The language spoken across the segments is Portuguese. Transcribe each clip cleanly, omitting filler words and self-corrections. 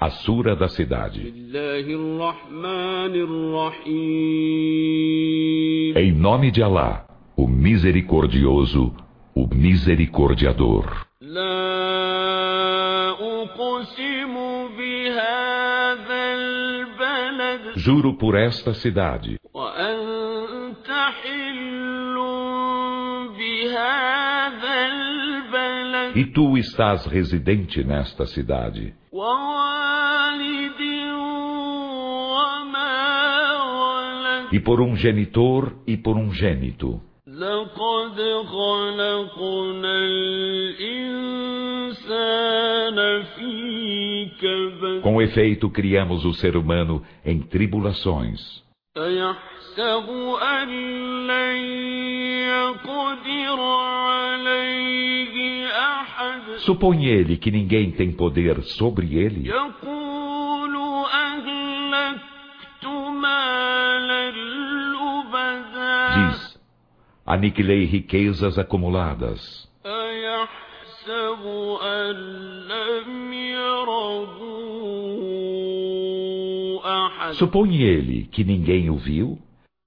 A Sura da Cidade. Em nome de Alá, o Misericordioso, o Misericordiador. Juro por esta cidade. E tu estás residente nesta cidade. E por um genitor e por um gênito. Com efeito, criamos o ser humano em tribulações. Supõe ele que ninguém tem poder sobre ele? Diz: aniquilei riquezas acumuladas. Supõe ele que ninguém o viu?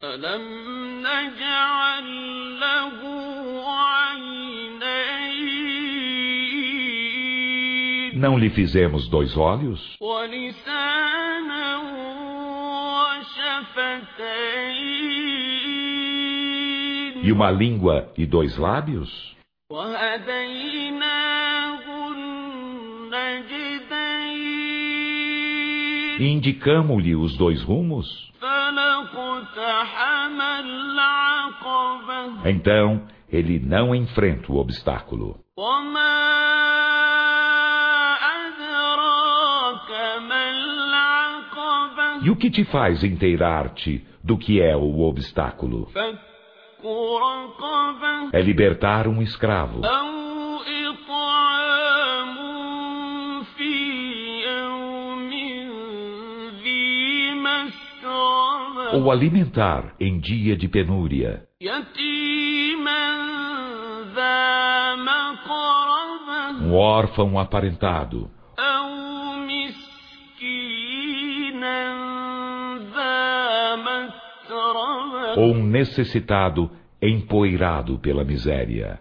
Não lhe fizemos 2 olhos? E uma língua e 2 lábios? E indicamo-lhe os 2 rumos? Então, ele não enfrenta o obstáculo. E o que te faz inteirar-te do que é o obstáculo? É libertar um escravo. Ou alimentar em dia de penúria. Um órfão aparentado. Ou um necessitado empoeirado pela miséria.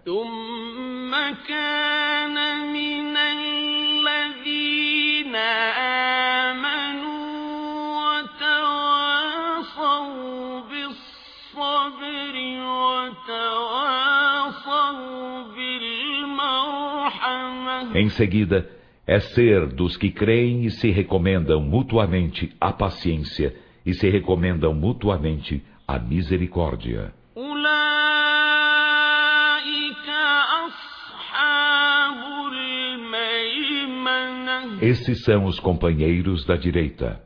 Em seguida, é ser dos que creem e se recomendam mutuamente a paciência e se recomendam mutuamente a misericórdia. Esses são os companheiros da direita.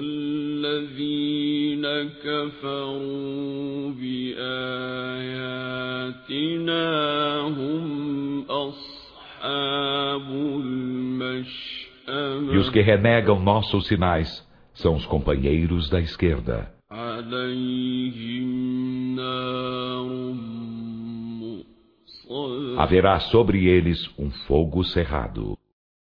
E os que renegam nossos sinais são os companheiros da esquerda. Haverá sobre eles um fogo cerrado.